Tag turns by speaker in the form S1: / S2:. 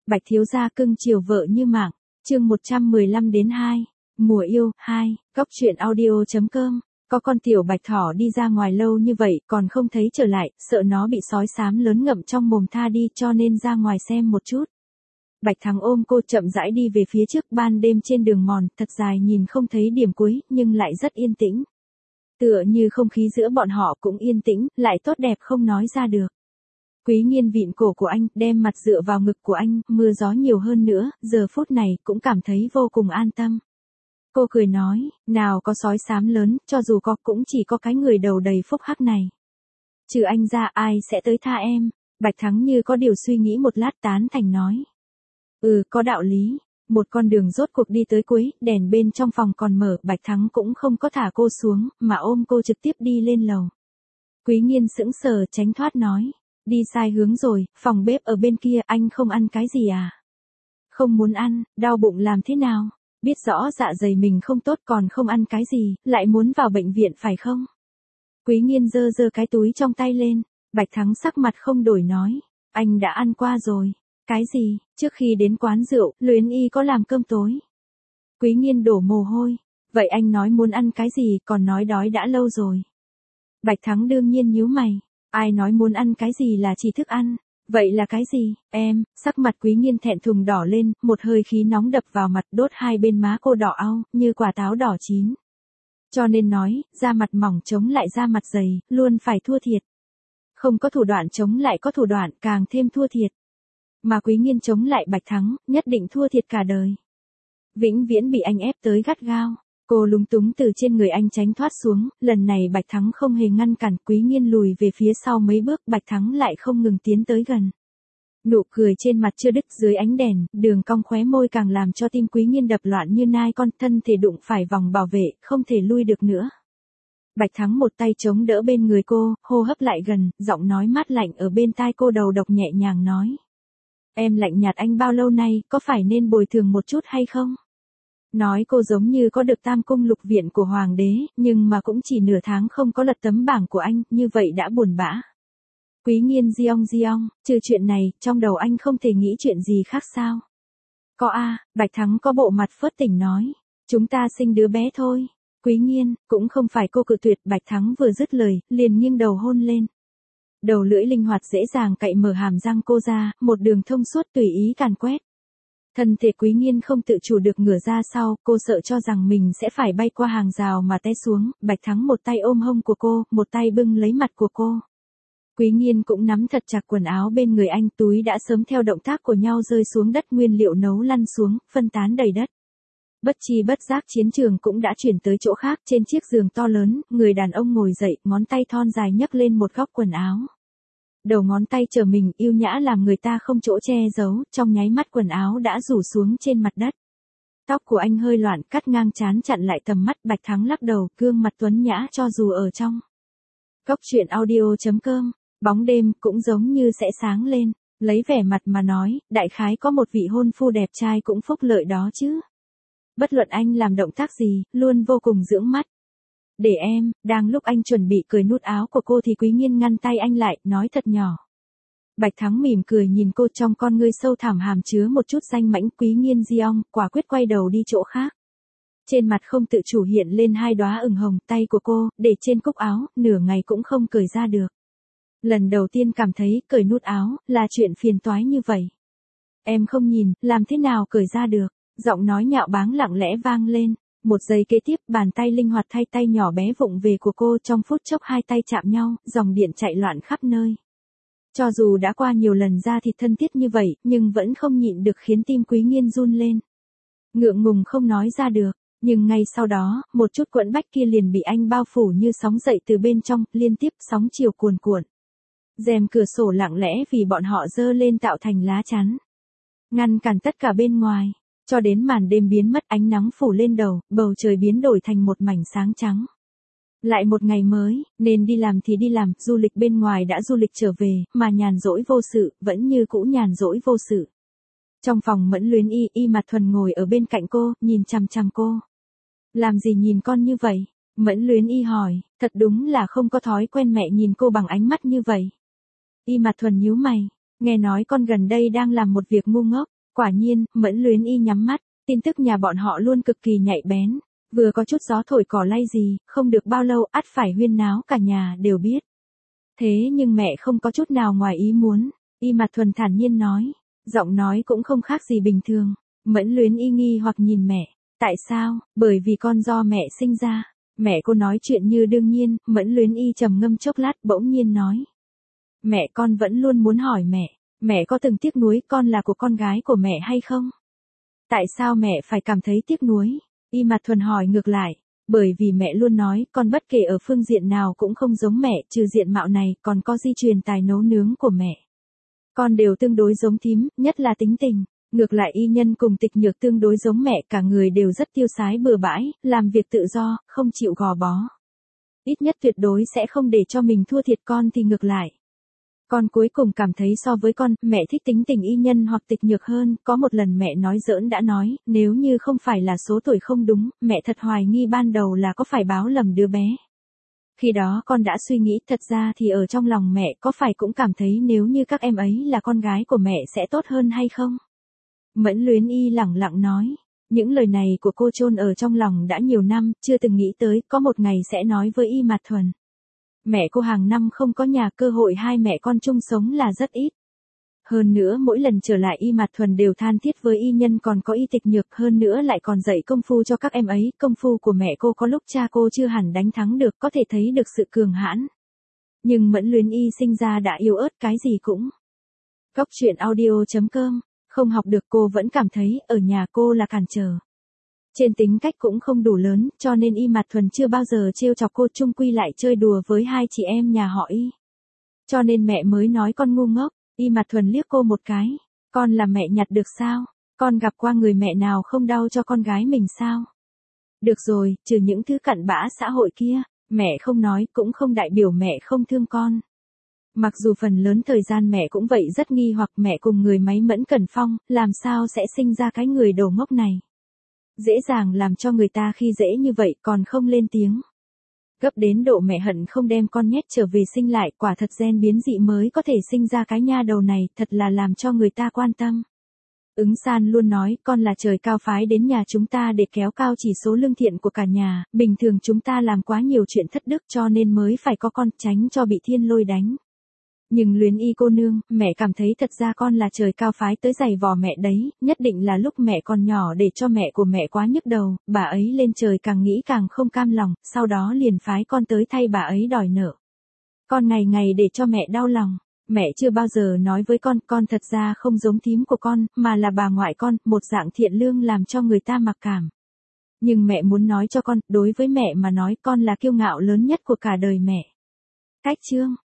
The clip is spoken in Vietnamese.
S1: Bạch thiếu gia cưng chiều vợ như mạng. Chương 115 đến 2. Mùa yêu 2. Cóc truyện audio.com. Có con tiểu bạch thỏ đi ra ngoài lâu như vậy còn không thấy trở lại, sợ nó bị sói xám lớn ngậm trong mồm tha đi cho nên ra ngoài xem một chút. Bạch Thắng ôm cô chậm rãi đi về phía trước. Ban đêm trên đường mòn thật dài nhìn không thấy điểm cuối nhưng lại rất yên tĩnh. Tựa như không khí giữa bọn họ cũng yên tĩnh, lại tốt đẹp không nói ra được. Quý Nghiên vịn cổ của anh, đem mặt dựa vào ngực của anh, mưa gió nhiều hơn nữa, giờ phút này cũng cảm thấy vô cùng an tâm. Cô cười nói, nào có sói xám lớn, cho dù có cũng chỉ có cái người đầu đầy phúc hắc này. Trừ anh ra ai sẽ tới tha em. Bạch Thắng như có điều suy nghĩ một lát tán thành nói. Có đạo lý. Một con đường rốt cuộc đi tới cuối, đèn bên trong phòng còn mở, Bạch Thắng cũng không có thả cô xuống, mà ôm cô trực tiếp đi lên lầu. Quý Nghiên sững sờ tránh thoát nói. Đi sai hướng rồi, phòng bếp ở bên kia, anh không ăn cái gì à? Không muốn ăn, đau bụng làm thế nào? Biết rõ dạ dày mình không tốt còn không ăn cái gì, lại muốn vào bệnh viện phải không? Quý Nghiên giơ cái túi trong tay lên, Bạch Thắng sắc mặt không đổi nói. Anh đã ăn qua rồi. Cái gì? Trước khi đến quán rượu, Luyến Y có làm cơm tối. Quý Nghiên đổ mồ hôi. Vậy anh nói muốn ăn cái gì còn nói đói đã lâu rồi. Bạch Thắng đương nhiên nhíu mày. Ai nói muốn ăn cái gì là chỉ thức ăn? Vậy là cái gì? Em, sắc mặt Quý Nghiên thẹn thùng đỏ lên, một hơi khí nóng đập vào mặt đốt hai bên má cô đỏ au, như quả táo đỏ chín. Cho nên nói, da mặt mỏng chống lại da mặt dày, luôn phải thua thiệt. Không có thủ đoạn chống lại có thủ đoạn, càng thêm thua thiệt. Mà Quý Nghiên chống lại Bạch Thắng, nhất định thua thiệt cả đời. Vĩnh viễn bị anh ép tới gắt gao. Cô lúng túng từ trên người anh tránh thoát xuống, lần này Bạch Thắng không hề ngăn cản, Quý Nghiên lùi về phía sau mấy bước, Bạch Thắng lại không ngừng tiến tới gần. Nụ cười trên mặt chưa đứt dưới ánh đèn, đường cong khóe môi càng làm cho tim Quý Nghiên đập loạn như nai con, thân thể đụng phải vòng bảo vệ, không thể lui được nữa. Bạch Thắng một tay chống đỡ bên người cô, hô hấp lại gần, giọng nói mát lạnh ở bên tai cô đầu độc nhẹ nhàng nói. Em lạnh nhạt anh bao lâu nay, có phải nên bồi thường một chút hay không? Nói cô giống như có được tam cung lục viện của hoàng đế, nhưng mà cũng chỉ nửa tháng không có lật tấm bảng của anh, như vậy đã buồn bã. Quý Nghiên giong, trừ chuyện này, trong đầu anh không thể nghĩ chuyện gì khác sao? Có Bạch Thắng có bộ mặt phớt tỉnh nói. Chúng ta sinh đứa bé thôi. Quý Nghiên, cũng không phải cô cự tuyệt, Bạch Thắng vừa dứt lời, liền nghiêng đầu hôn lên. Đầu lưỡi linh hoạt dễ dàng cạy mở hàm răng cô ra, một đường thông suốt tùy ý càn quét. Thân thể Quý Nghiên không tự chủ được ngửa ra sau, cô sợ cho rằng mình sẽ phải bay qua hàng rào mà té xuống, Bạch Thắng một tay ôm hông của cô, một tay bưng lấy mặt của cô. Quý Nghiên cũng nắm thật chặt quần áo bên người anh, túi đã sớm theo động tác của nhau rơi xuống đất, nguyên liệu nấu lăn xuống, phân tán đầy đất. Bất chi bất giác chiến trường cũng đã chuyển tới chỗ khác, trên chiếc giường to lớn, người đàn ông ngồi dậy, ngón tay thon dài nhấc lên một góc quần áo. Đầu ngón tay trở mình, yêu nhã làm người ta không chỗ che giấu, trong nháy mắt quần áo đã rủ xuống trên mặt đất. Tóc của anh hơi loạn, cắt ngang trán chặn lại tầm mắt, Bạch Thắng lắc đầu, gương mặt tuấn nhã cho dù ở trong. Cóc truyện audio.com, bóng đêm cũng giống như sẽ sáng lên, lấy vẻ mặt mà nói, đại khái có một vị hôn phu đẹp trai cũng phúc lợi đó chứ. Bất luận anh làm động tác gì, luôn vô cùng dưỡng mắt. Để em, đang lúc anh chuẩn bị cởi nút áo của cô thì Quý Nghiên ngăn tay anh lại, nói thật nhỏ. Bạch Thắng mỉm cười nhìn cô, trong con ngươi sâu thẳm hàm chứa một chút danh mãnh. Quý Nghiên giong, quả quyết quay đầu đi chỗ khác. Trên mặt không tự chủ hiện lên hai đóa ửng hồng, tay của cô, để trên cúc áo, nửa ngày cũng không cởi ra được. Lần đầu tiên cảm thấy, cởi nút áo, là chuyện phiền toái như vậy. Em không nhìn, làm thế nào cởi ra được? Giọng nói nhạo báng lặng lẽ vang lên. Một giây kế tiếp, bàn tay linh hoạt thay tay nhỏ bé vụng về của cô, trong phút chốc hai tay chạm nhau, dòng điện chạy loạn khắp nơi. Cho dù đã qua nhiều lần ra thịt thân thiết như vậy, nhưng vẫn không nhịn được khiến tim Quý Nghiên run lên. Ngượng ngùng không nói ra được, nhưng ngay sau đó, một chút quẫn bách kia liền bị anh bao phủ như sóng dậy từ bên trong, liên tiếp sóng chiều cuồn cuộn. Rèm cửa sổ lặng lẽ vì bọn họ dơ lên tạo thành lá chắn, ngăn cản tất cả bên ngoài. Cho đến màn đêm biến mất, ánh nắng phủ lên đầu, bầu trời biến đổi thành một mảnh sáng trắng. Lại một ngày mới, nên đi làm thì đi làm, du lịch bên ngoài đã du lịch trở về, mà nhàn rỗi vô sự, vẫn như cũ nhàn rỗi vô sự. Trong phòng Mẫn Luyến Y Mặt Thuần ngồi ở bên cạnh cô, nhìn chằm chằm cô. Làm gì nhìn con như vậy? Mẫn Luyến Y hỏi, thật đúng là không có thói quen mẹ nhìn cô bằng ánh mắt như vậy. Y Mặt Thuần nhíu mày, nghe nói con gần đây đang làm một việc ngu ngốc. Quả nhiên, Mẫn Luyến Y nhắm mắt, tin tức nhà bọn họ luôn cực kỳ nhạy bén. Vừa có chút gió thổi cỏ lay gì, không được bao lâu ắt phải huyên náo cả nhà đều biết. Thế nhưng mẹ không có chút nào ngoài ý muốn. Y Mạt Thuần thản nhiên nói. Giọng nói cũng không khác gì bình thường. Mẫn Luyến Y nghi hoặc nhìn mẹ. Tại sao? Bởi vì con do mẹ sinh ra. Mẹ cô nói chuyện như đương nhiên, Mẫn Luyến Y trầm ngâm chốc lát bỗng nhiên nói. Mẹ con vẫn luôn muốn hỏi mẹ có từng tiếc nuối con là của con gái của mẹ hay không? Tại sao mẹ phải cảm thấy tiếc nuối? Y Mạt Thuần hỏi ngược lại. Bởi vì mẹ luôn nói con bất kể ở phương diện nào cũng không giống mẹ, trừ diện mạo này còn có di truyền tài nấu nướng của mẹ. Con đều tương đối giống thím, nhất là tính tình. Ngược lại Y Nhân cùng Tịch Nhược tương đối giống mẹ, cả người đều rất tiêu sái bừa bãi, làm việc tự do, không chịu gò bó. Ít nhất tuyệt đối sẽ không để cho mình thua thiệt, con thì ngược lại. Con cuối cùng cảm thấy so với con, mẹ thích tính tình Y Nhân hoặc Tịch Nhược hơn. Có một lần mẹ nói giỡn đã nói, nếu như không phải là số tuổi không đúng, mẹ thật hoài nghi ban đầu là có phải báo lầm đứa bé. Khi đó con đã suy nghĩ, thật ra thì ở trong lòng mẹ có phải cũng cảm thấy nếu như các em ấy là con gái của mẹ sẽ tốt hơn hay không? Mẫn Luyến Y lẳng lặng nói. Những lời này của cô chôn ở trong lòng đã nhiều năm, chưa từng nghĩ tới có một ngày sẽ nói với Y Mạt Thuần. Mẹ cô hàng năm không có nhà, cơ hội hai mẹ con chung sống là rất ít. Hơn nữa mỗi lần trở lại Y Mạt Thuần đều than thiết với Y Nhân còn có Y Tịch Nhược, hơn nữa lại còn dạy công phu cho các em ấy. Công phu của mẹ cô có lúc cha cô chưa hẳn đánh thắng được, có thể thấy được sự cường hãn. Nhưng Mẫn Luyến Y sinh ra đã yếu ớt, cái gì cũng. Cóc truyện audio.com. Không học được, cô vẫn cảm thấy ở nhà cô là cản trở. Trên tính cách cũng không đủ lớn, cho nên Y Mạt Thuần chưa bao giờ trêu chọc cô, chung quy lại chơi đùa với hai chị em nhà họ Y. Cho nên mẹ mới nói con ngu ngốc. Y Mạt Thuần liếc cô một cái. Con là mẹ nhặt được sao? Con gặp qua người mẹ nào không đau cho con gái mình sao? Được rồi, trừ những thứ cặn bã xã hội kia, mẹ không nói cũng không đại biểu mẹ không thương con. Mặc dù phần lớn thời gian mẹ cũng vậy rất nghi hoặc mẹ cùng người máy Mẫn Cẩn Phong, làm sao sẽ sinh ra cái người đồ ngốc này. Dễ dàng làm cho người ta khi dễ như vậy còn không lên tiếng. Gấp đến độ mẹ hận không đem con nhét trở về sinh lại, quả thật gen biến dị mới có thể sinh ra cái nha đầu này, thật là làm cho người ta quan tâm. Ứng San luôn nói con là trời cao phái đến nhà chúng ta để kéo cao chỉ số lương thiện của cả nhà, bình thường chúng ta làm quá nhiều chuyện thất đức cho nên mới phải có con, tránh cho bị thiên lôi đánh. Nhưng Luyến Y cô nương, mẹ cảm thấy thật ra con là trời cao phái tới giày vò mẹ đấy, nhất định là lúc mẹ còn nhỏ để cho mẹ của mẹ quá nhức đầu, bà ấy lên trời càng nghĩ càng không cam lòng, sau đó liền phái con tới thay bà ấy đòi nợ. Con ngày ngày để cho mẹ đau lòng, mẹ chưa bao giờ nói với con thật ra không giống thím của con, mà là bà ngoại con, một dạng thiện lương làm cho người ta mặc cảm. Nhưng mẹ muốn nói cho con, đối với mẹ mà nói con là kiêu ngạo lớn nhất của cả đời mẹ. Cách chương